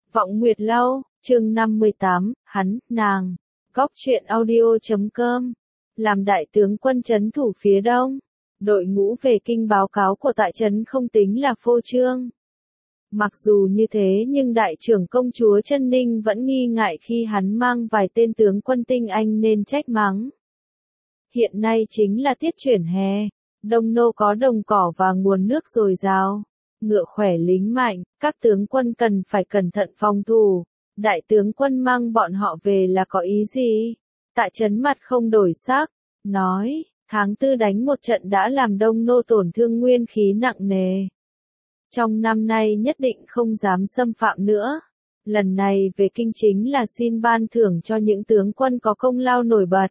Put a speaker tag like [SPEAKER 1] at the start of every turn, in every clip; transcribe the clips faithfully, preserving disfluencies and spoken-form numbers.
[SPEAKER 1] Vọng Nguyệt Lâu, chương năm mươi tám, hắn, nàng. Góc truyện audio chấm com. Làm đại tướng quân trấn thủ phía đông. Đội ngũ về kinh báo cáo của tại trấn không tính là phô trương. Mặc dù như thế nhưng đại trưởng công chúa Chân Ninh vẫn nghi ngại khi hắn mang vài tên tướng quân tinh anh nên trách mắng. Hiện nay chính là tiết chuyển hè, Đông Nô có đồng cỏ và nguồn nước dồi dào, ngựa khỏe lính mạnh, các tướng quân cần phải cẩn thận phòng thủ. Đại tướng quân mang bọn họ về là có ý gì? Tại trấn mặt không đổi sắc, nói, tháng tư đánh một trận đã làm Đông Nô tổn thương nguyên khí nặng nề. Trong năm nay nhất định không dám xâm phạm nữa. Lần này về kinh chính là xin ban thưởng cho những tướng quân có công lao nổi bật.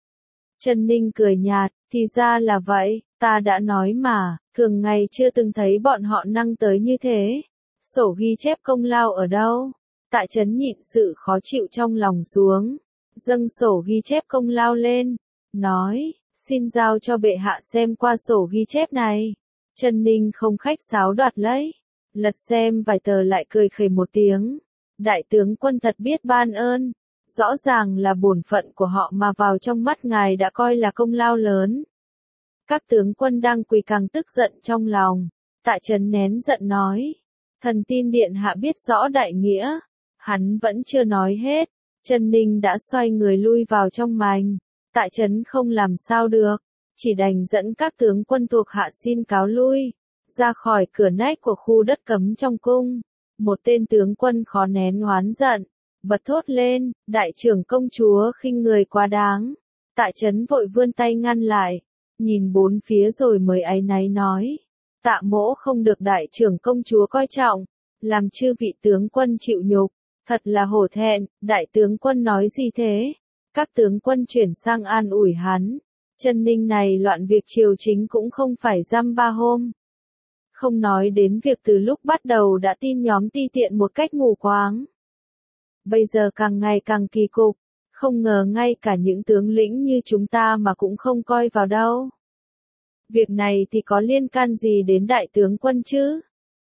[SPEAKER 1] Chân Ninh cười nhạt, thì ra là vậy, ta đã nói mà, thường ngày chưa từng thấy bọn họ năng tới như thế. Sổ ghi chép công lao ở đâu? Tại trấn nhịn sự khó chịu trong lòng xuống, dâng sổ ghi chép công lao lên, nói, xin giao cho bệ hạ xem qua sổ ghi chép này. Chân Ninh không khách sáo đoạt lấy, lật xem vài tờ lại cười khẩy một tiếng. Đại tướng quân thật biết ban ơn, rõ ràng là bổn phận của họ mà vào trong mắt ngài đã coi là công lao lớn. Các tướng quân đang quỳ càng tức giận trong lòng, tại trấn nén giận nói, thần tin điện hạ biết rõ đại nghĩa. Hắn vẫn chưa nói hết, Chân Ninh đã xoay người lui vào trong mành. Tại trấn không làm sao được, chỉ đành dẫn các tướng quân thuộc hạ xin cáo lui, ra khỏi cửa nách của khu đất cấm trong cung. Một tên tướng quân khó nén oán giận, bật thốt lên, đại trưởng công chúa khinh người quá đáng. Tại trấn vội vươn tay ngăn lại, nhìn bốn phía rồi mới áy náy nói, Tạ mỗ không được đại trưởng công chúa coi trọng, làm chư vị tướng quân chịu nhục. Thật là hổ thẹn, đại tướng quân nói gì thế? Các tướng quân chuyển sang an ủi hắn. Chân Ninh này loạn việc triều chính cũng không phải dăm ba hôm. Không nói đến việc từ lúc bắt đầu đã tin nhóm ti tiện một cách mù quáng. Bây giờ càng ngày càng kỳ cục, không ngờ ngay cả những tướng lĩnh như chúng ta mà cũng không coi vào đâu. Việc này thì có liên can gì đến đại tướng quân chứ?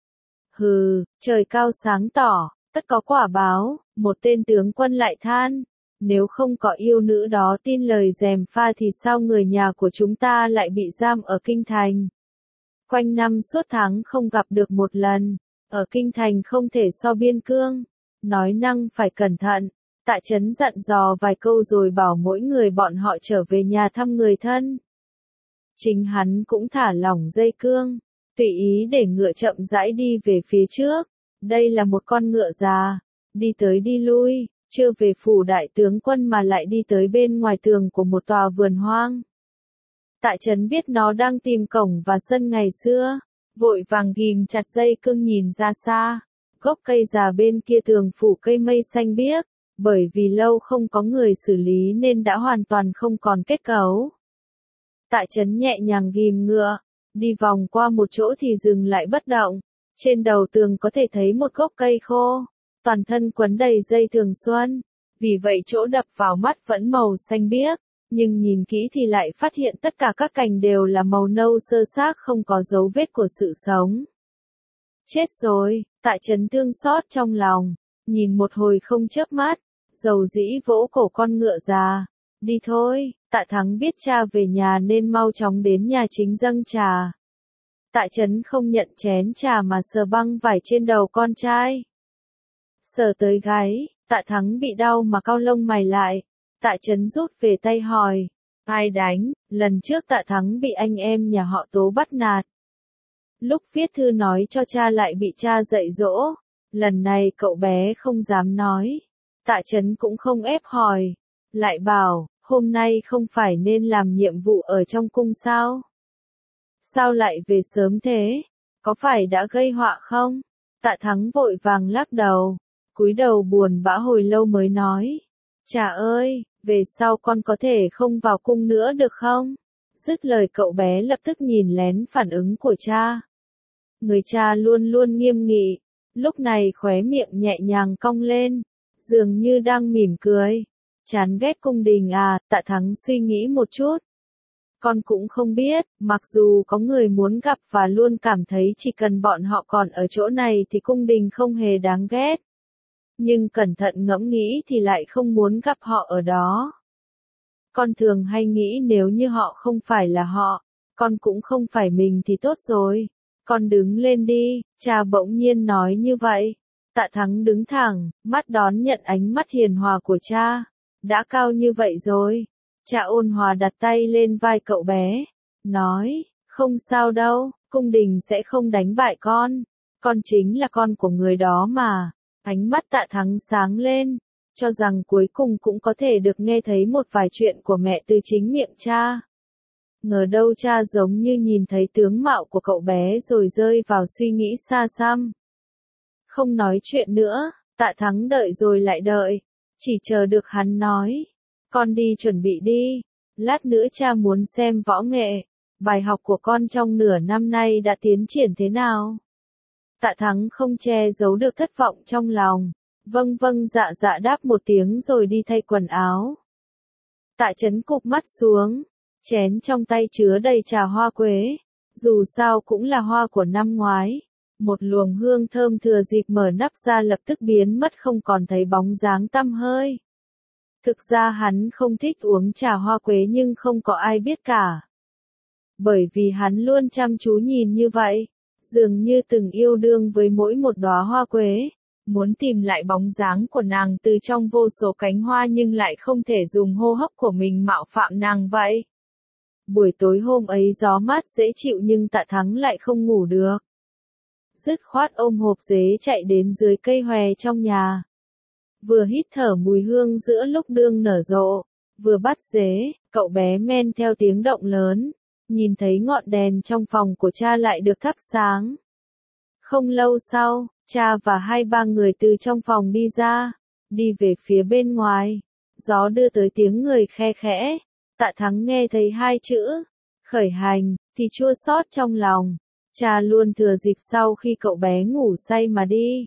[SPEAKER 1] Hừ, trời cao sáng tỏ. Tất có quả báo, một tên tướng quân lại than, nếu không có yêu nữ đó tin lời gièm pha thì sao người nhà của chúng ta lại bị giam ở kinh thành. Quanh năm suốt tháng không gặp được một lần, ở kinh thành không thể so biên cương, nói năng phải cẩn thận. Tại trấn dặn dò vài câu rồi bảo mỗi người bọn họ trở về nhà thăm người thân. Chính hắn cũng thả lỏng dây cương, tùy ý để ngựa chậm rãi đi về phía trước. Đây là một con ngựa già, đi tới đi lui, chưa về phủ đại tướng quân mà lại đi tới bên ngoài tường của một tòa vườn hoang. Tại trấn biết nó đang tìm cổng và sân ngày xưa, vội vàng ghim chặt dây cương nhìn ra xa, gốc cây già bên kia tường phủ cây mây xanh biếc, bởi vì lâu không có người xử lý nên đã hoàn toàn không còn kết cấu. Tại trấn nhẹ nhàng ghim ngựa, đi vòng qua một chỗ thì dừng lại bất động. Trên đầu tường có thể thấy một gốc cây khô, toàn thân quấn đầy dây thường xuân, vì vậy chỗ đập vào mắt vẫn màu xanh biếc, nhưng nhìn kỹ thì lại phát hiện tất cả các cành đều là màu nâu sơ xác không có dấu vết của sự sống. Chết rồi, tại trấn thương xót trong lòng, nhìn một hồi không chớp mắt, dầu dĩ vỗ cổ con ngựa già, đi thôi, Tạ Thắng biết cha về nhà nên mau chóng đến nhà chính dâng trà. Tại trấn không nhận chén trà mà sờ băng vải trên đầu con trai. Sờ tới gáy, Tạ Thắng bị đau mà cau lông mày lại. Tại trấn rút về tay hỏi, ai đánh? Lần trước Tạ Thắng bị anh em nhà họ Tố bắt nạt. Lúc viết thư nói cho cha lại bị cha dạy dỗ. Lần này cậu bé không dám nói. Tại trấn cũng không ép hỏi. Lại bảo, hôm nay không phải nên làm nhiệm vụ ở trong cung sao? Sao lại về sớm thế? Có phải đã gây họa không? Tạ Thắng vội vàng lắc đầu, cúi đầu buồn bã hồi lâu mới nói. Chà ơi, về sau con có thể không vào cung nữa được không? Dứt lời cậu bé lập tức nhìn lén phản ứng của cha. Người cha luôn luôn nghiêm nghị, lúc này khóe miệng nhẹ nhàng cong lên, dường như đang mỉm cười. Chán ghét cung đình à? Tạ Thắng suy nghĩ một chút. Con cũng không biết, mặc dù có người muốn gặp và luôn cảm thấy chỉ cần bọn họ còn ở chỗ này thì cung đình không hề đáng ghét. nhưng cẩn thận ngẫm nghĩ thì lại không muốn gặp họ ở đó. Con thường hay nghĩ nếu như họ không phải là họ, con cũng không phải mình thì tốt rồi. Con đứng lên đi, cha bỗng nhiên nói như vậy. Tạ Thắng đứng thẳng, mắt đón nhận ánh mắt hiền hòa của cha. Đã cao như vậy rồi. Cha ôn hòa đặt tay lên vai cậu bé, nói, không sao đâu, cung đình sẽ không đánh bại con. Con chính là con của người đó mà. Ánh mắt Tạ Thắng sáng lên, cho rằng cuối cùng cũng có thể được nghe thấy một vài chuyện của mẹ từ chính miệng cha. Ngờ đâu cha giống như nhìn thấy tướng mạo của cậu bé rồi rơi vào suy nghĩ xa xăm. Không nói chuyện nữa, Tạ Thắng đợi rồi lại đợi, chỉ chờ được hắn nói. Con đi chuẩn bị đi, lát nữa cha muốn xem võ nghệ, bài học của con trong nửa năm nay đã tiến triển thế nào. Tạ Thắng không che giấu được thất vọng trong lòng, vâng vâng dạ dạ đáp một tiếng rồi đi thay quần áo. Tạ Chấn cụp mắt xuống, chén trong tay chứa đầy trà hoa quế, dù sao cũng là hoa của năm ngoái. Một luồng hương thơm thừa dịp mở nắp ra lập tức biến mất không còn thấy bóng dáng tăm hơi. Thực ra hắn không thích uống trà hoa quế nhưng không có ai biết cả. Bởi vì hắn luôn chăm chú nhìn như vậy, dường như từng yêu đương với mỗi một đóa hoa quế, muốn tìm lại bóng dáng của nàng từ trong vô số cánh hoa nhưng lại không thể dùng hô hấp của mình mạo phạm nàng vậy. Buổi tối hôm ấy gió mát dễ chịu nhưng Tạ Thắng lại không ngủ được. Dứt khoát ôm hộp dế chạy đến dưới cây hòe trong nhà. Vừa hít thở mùi hương giữa lúc đương nở rộ, vừa bắt dế, cậu bé men theo tiếng động lớn, nhìn thấy ngọn đèn trong phòng của cha lại được thắp sáng. Không lâu sau, cha và hai ba người từ trong phòng đi ra, đi về phía bên ngoài, gió đưa tới tiếng người khe khẽ. Tạ Thắng nghe thấy hai chữ, khởi hành, thì chua xót trong lòng. Cha luôn thừa dịp sau khi cậu bé ngủ say mà đi.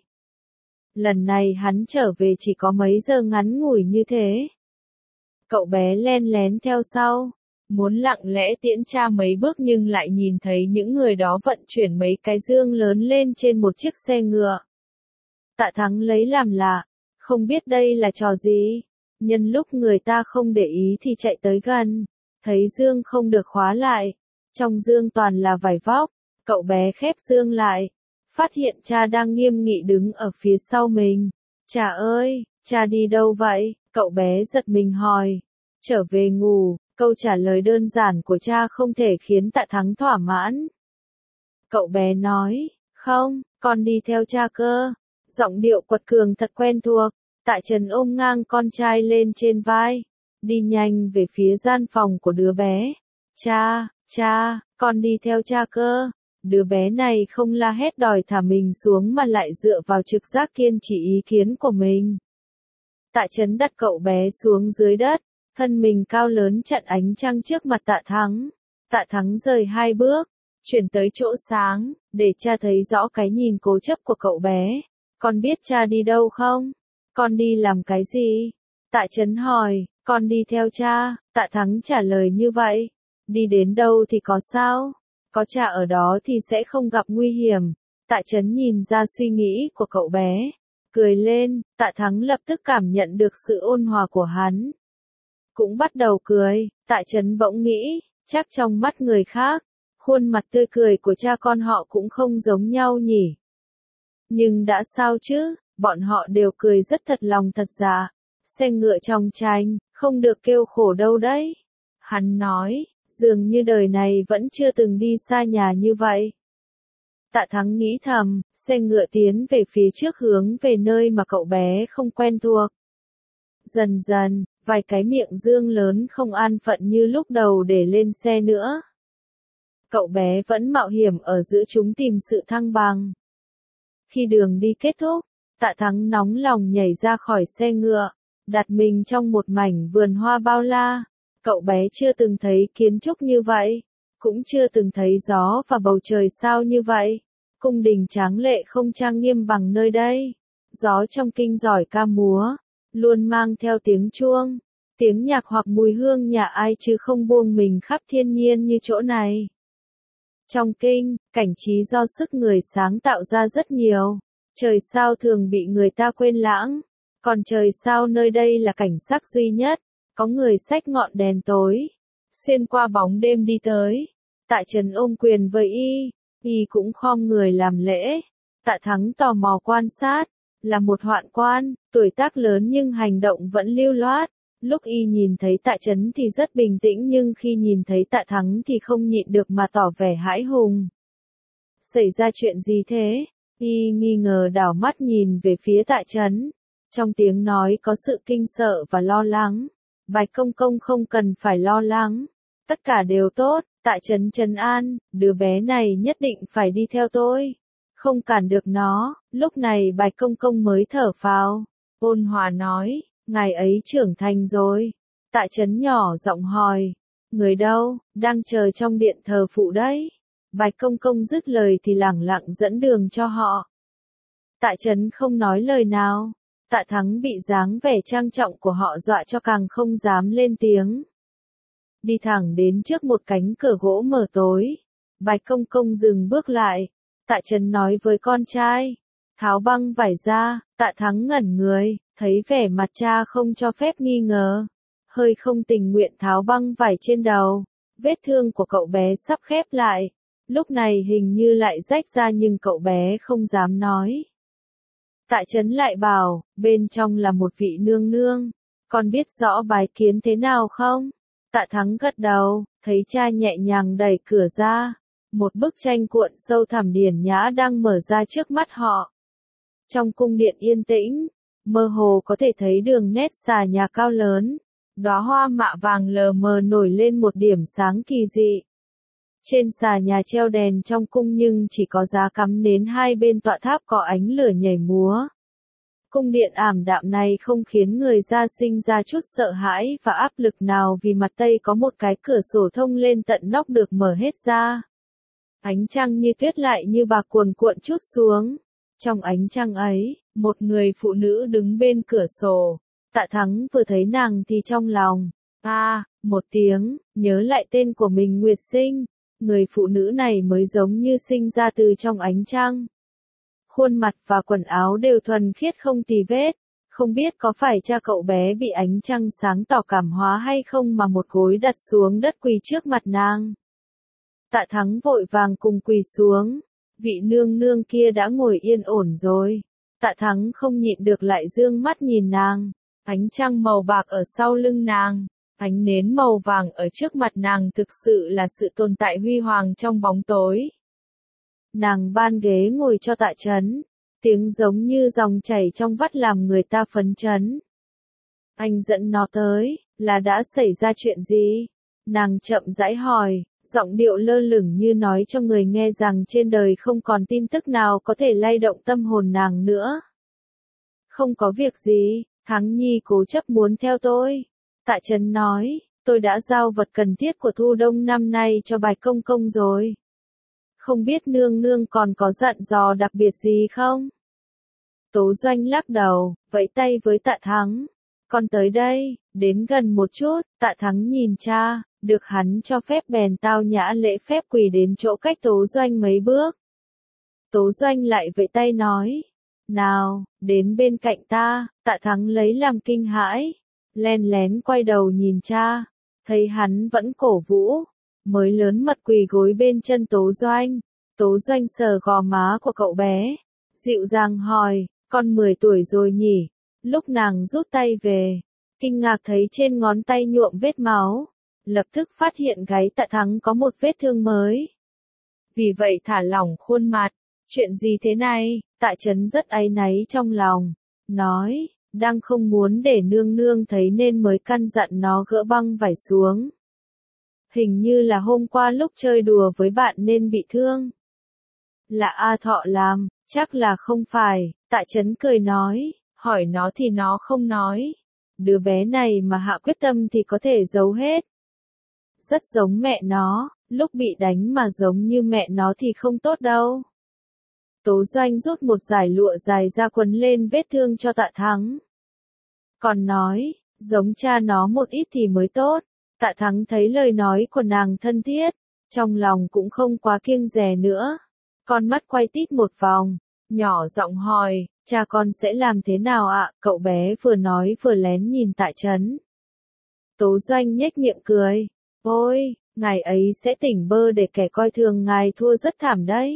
[SPEAKER 1] Lần này hắn trở về chỉ có mấy giờ ngắn ngủi như thế. Cậu bé len lén theo sau, muốn lặng lẽ tiễn cha mấy bước nhưng lại nhìn thấy những người đó vận chuyển mấy cái dương lớn lên trên một chiếc xe ngựa. Tạ Thắng lấy làm lạ, không biết đây là trò gì. Nhân lúc người ta không để ý thì chạy tới gần, thấy dương không được khóa lại, trong dương toàn là vải vóc. Cậu bé khép dương lại, phát hiện cha đang nghiêm nghị đứng ở phía sau mình. Cha ơi, cha đi đâu vậy? Cậu bé giật mình hỏi. Trở về ngủ, câu trả lời đơn giản của cha không thể khiến Tạ Thắng thỏa mãn. Cậu bé nói, không, con đi theo cha cơ. Giọng điệu quật cường thật quen thuộc. Tạ Trần ôm ngang con trai lên trên vai, đi nhanh về phía gian phòng của đứa bé. Cha, cha, con đi theo cha cơ. Đứa bé này không la hét đòi thả mình xuống mà lại dựa vào trực giác kiên trì ý kiến của mình. Tạ Chấn đặt cậu bé xuống dưới đất, thân mình cao lớn chặn ánh trăng trước mặt Tạ Thắng. Tạ Thắng rời hai bước, chuyển tới chỗ sáng, để cha thấy rõ cái nhìn cố chấp của cậu bé. Con biết cha đi đâu không? Con đi làm cái gì? Tạ Chấn hỏi, con đi theo cha. Tạ Thắng trả lời như vậy. Đi đến đâu thì có sao? Có cha ở đó thì sẽ không gặp nguy hiểm. Tạ Chấn nhìn ra suy nghĩ của cậu bé, cười lên. Tạ Thắng lập tức cảm nhận được sự ôn hòa của hắn, cũng bắt đầu cười. Tạ Chấn bỗng nghĩ, chắc trong mắt người khác, khuôn mặt tươi cười của cha con họ cũng không giống nhau nhỉ. Nhưng đã sao chứ, bọn họ đều cười rất thật lòng thật dạ. Xe ngựa trong tranh, không được kêu khổ đâu đấy. Hắn nói, dường như đời này vẫn chưa từng đi xa nhà như vậy. Tạ Thắng nghĩ thầm, xe ngựa tiến về phía trước hướng về nơi mà cậu bé không quen thuộc. Dần dần, vài cái miệng dương lớn không an phận như lúc đầu để lên xe nữa. Cậu bé vẫn mạo hiểm ở giữa chúng tìm sự thăng bằng. Khi đường đi kết thúc, Tạ Thắng nóng lòng nhảy ra khỏi xe ngựa, đặt mình trong một mảnh vườn hoa bao la. Cậu bé chưa từng thấy kiến trúc như vậy, cũng chưa từng thấy gió và bầu trời sao như vậy. Cung đình tráng lệ không trang nghiêm bằng nơi đây. Gió trong kinh giỏi ca múa, luôn mang theo tiếng chuông, tiếng nhạc hoặc mùi hương nhà ai chứ không buông mình khắp thiên nhiên như chỗ này. Trong kinh, cảnh trí do sức người sáng tạo ra rất nhiều. Trời sao thường bị người ta quên lãng, còn trời sao nơi đây là cảnh sắc duy nhất, có người xách ngọn đèn tối, xuyên qua bóng đêm đi tới. Tạ Trấn ôm quyền với y, y cũng khom người làm lễ. Tạ Thắng tò mò quan sát, là một hoạn quan, tuổi tác lớn nhưng hành động vẫn lưu loát. Lúc y nhìn thấy Tạ Trấn thì rất bình tĩnh nhưng khi nhìn thấy Tạ Thắng thì không nhịn được mà tỏ vẻ hãi hùng. Xảy ra chuyện gì thế? Y nghi ngờ đảo mắt nhìn về phía Tạ Trấn. Trong tiếng nói có sự kinh sợ và lo lắng. Bạch công công không cần phải lo lắng. Tất cả đều tốt, Tạ Trấn trấn an, đứa bé này nhất định phải đi theo tôi. Không cản được nó, lúc này Bạch công công mới thở phào. Ôn hòa nói, ngài ấy trưởng thành rồi. Tạ Trấn nhỏ giọng hỏi, người đâu, đang chờ trong điện thờ phụ đấy. Bạch công công dứt lời thì lẳng lặng dẫn đường cho họ. Tạ Trấn không nói lời nào. Tạ Thắng bị dáng vẻ trang trọng của họ dọa cho càng không dám lên tiếng. Đi thẳng đến trước một cánh cửa gỗ mở tối. Bạch công công dừng bước lại. Tạ Trấn nói với con trai. Tháo băng vải ra. Tạ Thắng ngẩn người, thấy vẻ mặt cha không cho phép nghi ngờ. Hơi không tình nguyện tháo băng vải trên đầu. Vết thương của cậu bé sắp khép lại. Lúc này hình như lại rách ra nhưng cậu bé không dám nói. Tạ Trấn lại bảo, bên trong là một vị nương nương. Con biết rõ bái kiến thế nào không? Tạ Thắng gật đầu, thấy cha nhẹ nhàng đẩy cửa ra. Một bức tranh cuộn sâu thẳm điển nhã đang mở ra trước mắt họ. Trong cung điện yên tĩnh, mơ hồ có thể thấy đường nét xà nhà cao lớn. Đóa hoa mạ vàng lờ mờ nổi lên một điểm sáng kỳ dị. Trên xà nhà treo đèn trong cung nhưng chỉ có giá cắm nến hai bên tọa tháp có ánh lửa nhảy múa. Cung điện ảm đạm này không khiến người ta sinh ra chút sợ hãi và áp lực nào vì mặt tây có một cái cửa sổ thông lên tận nóc được mở hết ra. Ánh trăng như tuyết lại như bạc cuồn cuộn trút xuống. Trong ánh trăng ấy, một người phụ nữ đứng bên cửa sổ. Tạ Thắng vừa thấy nàng thì trong lòng, a, à, một tiếng, nhớ lại tên của mình Nguyệt Sinh. Người phụ nữ này mới giống như sinh ra từ trong ánh trăng. Khuôn mặt và quần áo đều thuần khiết không tì vết. Không biết có phải cha cậu bé bị ánh trăng sáng tỏ cảm hóa hay không mà một gối đặt xuống đất quỳ trước mặt nàng. Tạ Thắng vội vàng cùng quỳ xuống. Vị nương nương kia đã ngồi yên ổn rồi. Tạ Thắng không nhịn được lại dương mắt nhìn nàng. Ánh trăng màu bạc ở sau lưng nàng. Ánh nến màu vàng ở trước mặt nàng thực sự là sự tồn tại huy hoàng trong bóng tối. Nàng ban ghế ngồi cho Tạ Trấn. Tiếng giống như dòng chảy trong vắt làm người ta phấn chấn. Anh dẫn nó tới, là đã xảy ra chuyện gì? Nàng chậm rãi hỏi, giọng điệu lơ lửng như nói cho người nghe rằng trên đời không còn tin tức nào có thể lay động tâm hồn nàng nữa. Không có việc gì, Thắng Nhi cố chấp muốn theo tôi. Tạ Trấn nói, tôi đã giao vật cần thiết của thu đông năm nay cho Bạch công công rồi. Không biết nương nương còn có dặn dò đặc biệt gì không? Tố Doanh lắc đầu, vẫy tay với Tạ Thắng. Con tới đây, đến gần một chút. Tạ Thắng nhìn cha, được hắn cho phép bèn tao nhã lễ phép quỳ đến chỗ cách Tố Doanh mấy bước. Tố Doanh lại vẫy tay nói, nào, đến bên cạnh ta. Tạ Thắng lấy làm kinh hãi, len lén quay đầu nhìn cha, thấy hắn vẫn cổ vũ, mới lớn mật quỳ gối bên chân Tố Doanh. Tố Doanh sờ gò má của cậu bé, dịu dàng hỏi, con mười tuổi rồi nhỉ? Lúc nàng rút tay về, kinh ngạc thấy trên ngón tay nhuộm vết máu, lập tức phát hiện gáy Tạ Thắng có một vết thương mới. Vì vậy thả lỏng khuôn mặt, chuyện gì thế này? Tạ Trấn rất áy náy trong lòng, nói, đang không muốn để nương nương thấy nên mới căn dặn nó gỡ băng vải xuống. Hình như là hôm qua lúc chơi đùa với bạn nên bị thương. Là A Thọ làm, chắc là không phải. Tạ Trấn cười nói, hỏi nó thì nó không nói. Đứa bé này mà hạ quyết tâm thì có thể giấu hết. Rất giống mẹ nó, lúc bị đánh mà giống như mẹ nó thì không tốt đâu. Tố Doanh rút một dải lụa dài ra quấn lên vết thương cho Tạ Thắng. Còn nói, giống cha nó một ít thì mới tốt. Tạ Thắng thấy lời nói của nàng thân thiết, trong lòng cũng không quá kiêng dè nữa. Con mắt quay tít một vòng, nhỏ giọng hỏi, cha con sẽ làm thế nào ạ? Cậu bé vừa nói vừa lén nhìn Tạ Chấn. Tố Doanh nhếch miệng cười, ôi, ngài ấy sẽ tỉnh bơ để kẻ coi thường ngài thua rất thảm đấy.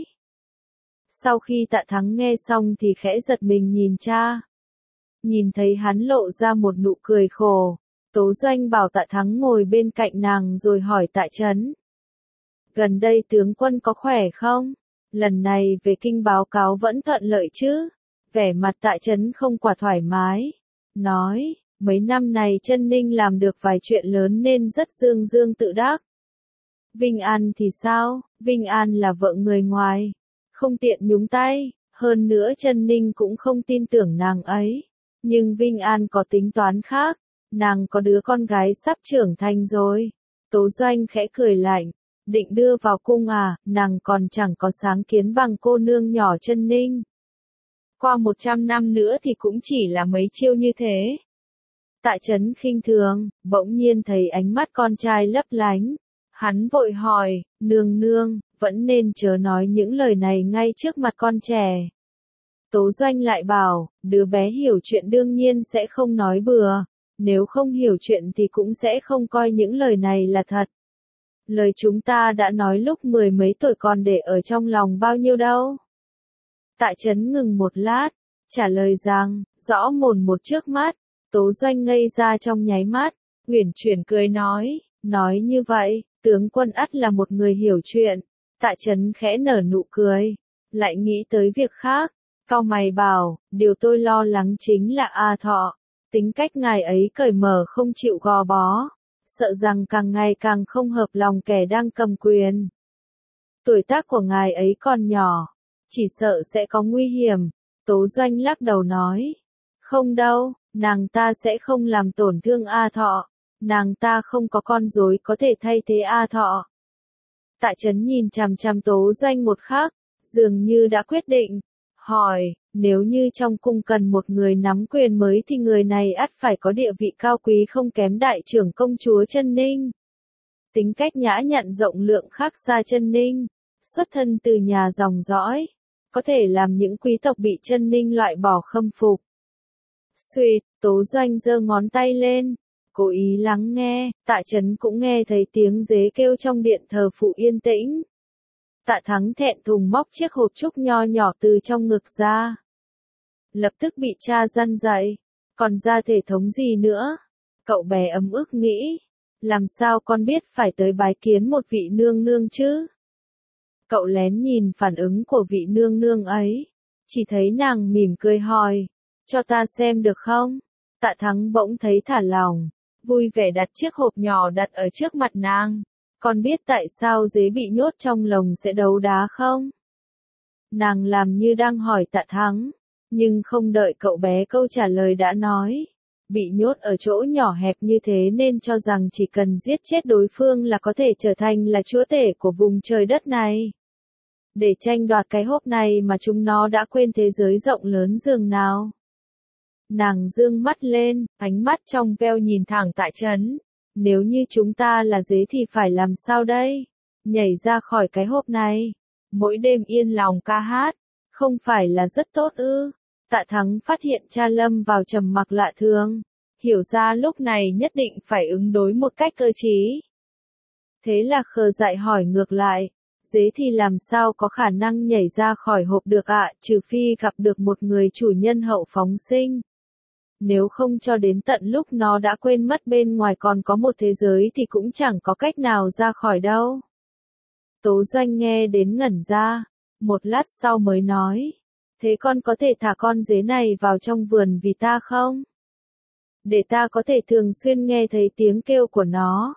[SPEAKER 1] Sau khi Tạ Thắng nghe xong thì khẽ giật mình nhìn cha. Nhìn thấy hắn lộ ra một nụ cười khổ, Tố Doanh bảo Tạ Thắng ngồi bên cạnh nàng rồi hỏi Tạ Chấn. Gần đây tướng quân có khỏe không? Lần này về kinh báo cáo vẫn thuận lợi chứ? Vẻ mặt Tạ Chấn không quả thoải mái. Nói, mấy năm này Chân Ninh làm được vài chuyện lớn nên rất dương dương tự đắc. Vinh An thì sao? Vinh An là vợ người ngoài. Không tiện nhúng tay. Hơn nữa Chân Ninh cũng không tin tưởng nàng ấy. Nhưng Vinh An có tính toán khác. Nàng có đứa con gái sắp trưởng thành rồi. Tố Doanh khẽ cười lạnh. Định đưa vào cung à, nàng còn chẳng có sáng kiến bằng cô nương nhỏ Chân Ninh. Qua một trăm năm nữa thì cũng chỉ là mấy chiêu như thế. Tạ Chấn khinh thường, bỗng nhiên thấy ánh mắt con trai lấp lánh. Hắn vội hỏi, nương nương, vẫn nên chớ nói những lời này ngay trước mặt con trẻ. Tố Doanh lại bảo, đứa bé hiểu chuyện đương nhiên sẽ không nói bừa. Nếu không hiểu chuyện thì cũng sẽ không coi những lời này là thật. Lời chúng ta đã nói lúc mười mấy tuổi còn để ở trong lòng bao nhiêu đâu. Tạ Chấn ngừng một lát, trả lời rằng, rõ mồn một trước mắt. Tố Doanh ngây ra trong nháy mắt, uyển chuyển cười nói, nói như vậy, tướng quân ắt là một người hiểu chuyện. Tạ Chấn khẽ nở nụ cười, lại nghĩ tới việc khác, cau mày bảo, điều tôi lo lắng chính là A Thọ, tính cách ngài ấy cởi mở không chịu gò bó, sợ rằng càng ngày càng không hợp lòng kẻ đang cầm quyền. Tuổi tác của ngài ấy còn nhỏ, chỉ sợ sẽ có nguy hiểm. Tố Doanh lắc đầu nói, không đâu, nàng ta sẽ không làm tổn thương A Thọ, nàng ta không có con rối có thể thay thế A Thọ. Tạ Chấn nhìn chằm chằm Tố Doanh một khắc, dường như đã quyết định, hỏi, nếu như trong cung cần một người nắm quyền mới thì người này ắt phải có địa vị cao quý không kém đại trưởng công chúa Chân Ninh. Tính cách nhã nhặn rộng lượng khác xa Chân Ninh, xuất thân từ nhà dòng dõi, có thể làm những quý tộc bị Chân Ninh loại bỏ khâm phục. Xuyệt, Tố Doanh giơ ngón tay lên, cố ý lắng nghe, Tạ Chấn cũng nghe thấy tiếng dế kêu trong điện thờ phụ yên tĩnh. Tạ Thắng thẹn thùng móc chiếc hộp trúc nho nhỏ từ trong ngực ra. Lập tức bị cha răn dạy, còn ra thể thống gì nữa? Cậu bé ấm ức nghĩ, làm sao con biết phải tới bái kiến một vị nương nương chứ? Cậu lén nhìn phản ứng của vị nương nương ấy, chỉ thấy nàng mỉm cười hỏi, cho ta xem được không? Tạ Thắng bỗng thấy thả lòng, vui vẻ đặt chiếc hộp nhỏ đặt ở trước mặt nàng. Con biết tại sao dế bị nhốt trong lồng sẽ đấu đá không? Nàng làm như đang hỏi Tạ Thắng, nhưng không đợi cậu bé câu trả lời đã nói. Bị nhốt ở chỗ nhỏ hẹp như thế nên cho rằng chỉ cần giết chết đối phương là có thể trở thành là chúa tể của vùng trời đất này. Để tranh đoạt cái hộp này mà chúng nó đã quên thế giới rộng lớn dường nào. Nàng dương mắt lên, ánh mắt trong veo nhìn thẳng Tạ Chấn. Nếu như chúng ta là dế thì phải làm sao đây? Nhảy ra khỏi cái hộp này. Mỗi đêm yên lòng ca hát. Không phải là rất tốt ư? Tạ Thắng phát hiện cha lâm vào trầm mặc lạ thường. Hiểu ra lúc này nhất định phải ứng đối một cách cơ trí. Thế là khờ dại hỏi ngược lại. Dế thì làm sao có khả năng nhảy ra khỏi hộp được ạ, trừ phi gặp được một người chủ nhân hậu phóng sinh. Nếu không cho đến tận lúc nó đã quên mất bên ngoài còn có một thế giới thì cũng chẳng có cách nào ra khỏi đâu. Tố Doanh nghe đến ngẩn ra, một lát sau mới nói, thế con có thể thả con dế này vào trong vườn vì ta không? Để ta có thể thường xuyên nghe thấy tiếng kêu của nó.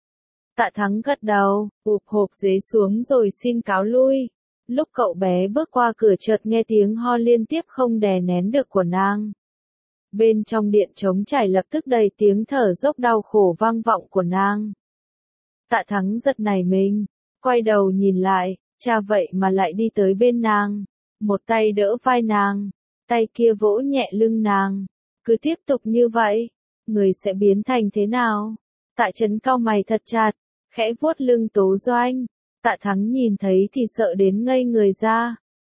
[SPEAKER 1] Tạ Thắng gật đầu, ụp hộp dế xuống rồi xin cáo lui. Lúc cậu bé bước qua cửa chợt nghe tiếng ho liên tiếp không đè nén được của nàng. Bên trong điện trống trải lập tức đầy tiếng thở dốc đau khổ vang vọng của nàng. Tạ Thắng giật nảy mình, quay đầu nhìn lại, cha vậy mà lại đi tới bên nàng. Một tay đỡ vai nàng, tay kia vỗ nhẹ lưng nàng. Cứ tiếp tục như vậy, người sẽ biến thành thế nào? Tạ Chấn cau mày thật chặt, khẽ vuốt lưng Tố Doanh. Tạ Thắng nhìn thấy thì sợ đến ngây người ra.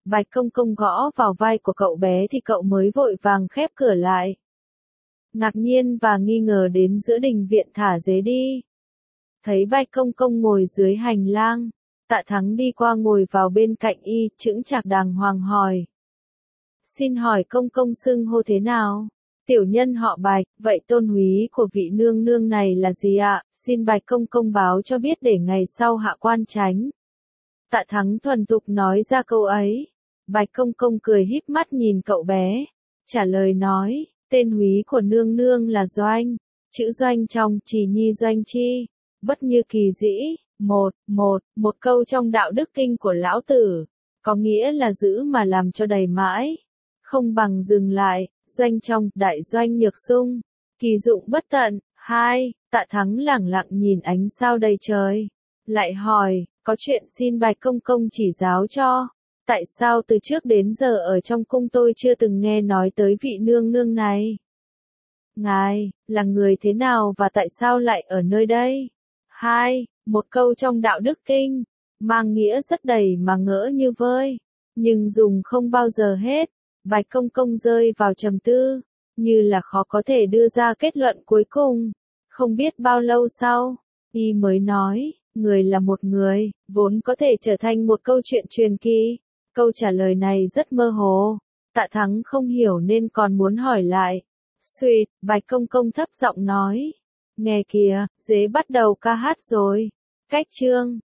[SPEAKER 1] Bạch Công Công gõ vào vai của cậu bé thì cậu mới vội vàng khép cửa lại. Ngạc nhiên và nghi ngờ đến giữa đình viện thả dế đi. Thấy Bạch Công Công ngồi dưới hành lang, Tạ Thắng đi qua ngồi vào bên cạnh y, chững chạc đàng hoàng hỏi. Xin hỏi Công Công xưng hô thế nào? Tiểu nhân họ Bạch, vậy tôn húy của vị nương nương này là gì ạ? Xin Bạch Công Công báo cho biết để ngày sau hạ quan tránh. Tạ Thắng thuần thục nói ra câu ấy. Bạch Công Công cười híp mắt nhìn cậu bé, trả lời nói, tên húy của nương nương là Doanh, chữ Doanh trong Trì Nhi Doanh Chi, bất như kỳ dĩ, một, một, một câu trong đạo đức kinh của lão tử, có nghĩa là giữ mà làm cho đầy mãi, không bằng dừng lại, Doanh trong, đại doanh nhược sung, kỳ dụng bất tận, hai, Tạ Thắng lẳng lặng nhìn ánh sao đầy trời, lại hỏi, có chuyện xin Bạch Công Công chỉ giáo cho. Tại sao từ trước đến giờ ở trong cung tôi chưa từng nghe nói tới vị nương nương này? Ngài, là người thế nào và tại sao lại ở nơi đây? Hai, một câu trong đạo đức kinh, mang nghĩa rất đầy mà ngỡ như vơi, nhưng dùng không bao giờ hết. Bạch Công Công rơi vào trầm tư, như là khó có thể đưa ra kết luận cuối cùng. Không biết bao lâu sau, y mới nói, người là một người, vốn có thể trở thành một câu chuyện truyền kỳ. Câu trả lời này rất mơ hồ, Tạ Thắng không hiểu nên còn muốn hỏi lại. Suýt, Bạch Công Công thấp giọng nói. Nghe kìa, dế bắt đầu ca hát rồi. Cách chương